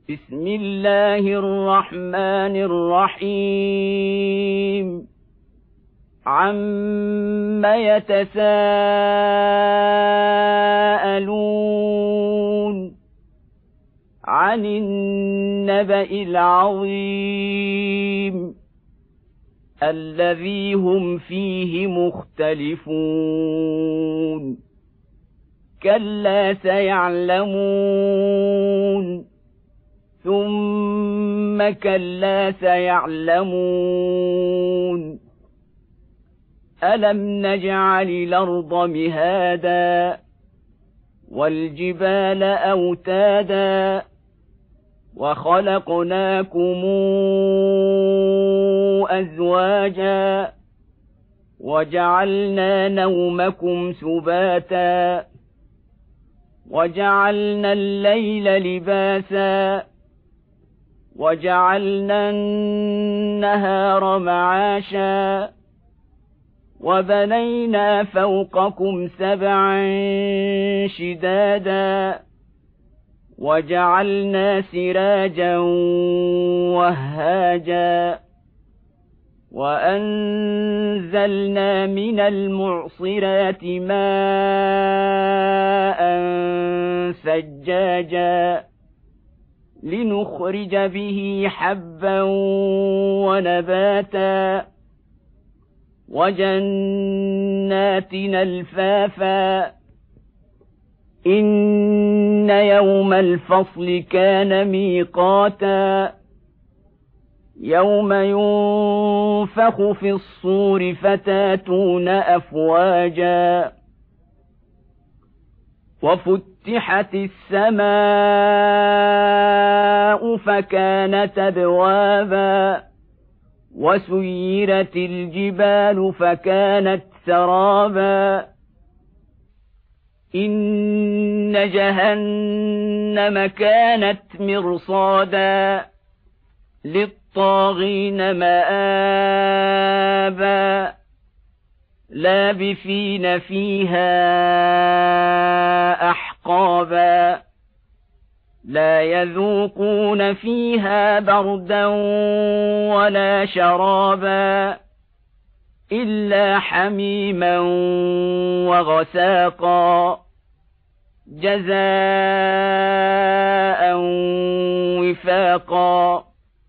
بسم الله الرحمن الرحيم عم يتساءلون عن النبأ العظيم الذي هم فيه مختلفون كلا سيعلمون ثم كلا سيعلمون ألم نجعل الأرض مهادا والجبال أوتادا وخلقناكم أزواجا وجعلنا نومكم سباتا وجعلنا الليل لباسا وجعلنا النهار معاشا وبنينا فوقكم سبعا شدادا وجعلنا سراجا وهاجا وأنزلنا من المعصرات ماء ثجاجا لنخرج به حبا ونباتا وجنات ألفافا إن يوم الفصل كان ميقاتا يوم ينفخ في الصور فتاتون أفواجا وفتحت السماء فكانت أبوابا وسيرت الجبال فكانت سرابا إن جهنم كانت مرصادا للطاغين مآبا لابثين فيها أحقابا لا يذوقون فيها بردا ولا شرابا إلا حميما وغساقا جزاء وفاقا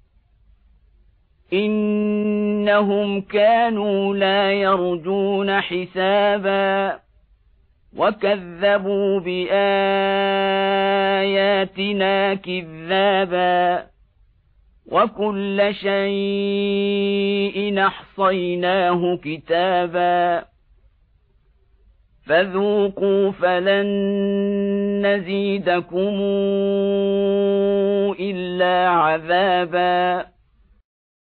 إنهم كانوا لا يرجون حسابا وكذبوا بآياتنا كذابا وكل شيء أحصيناه كتابا فذوقوا فلن نزيدكم إلا عذابا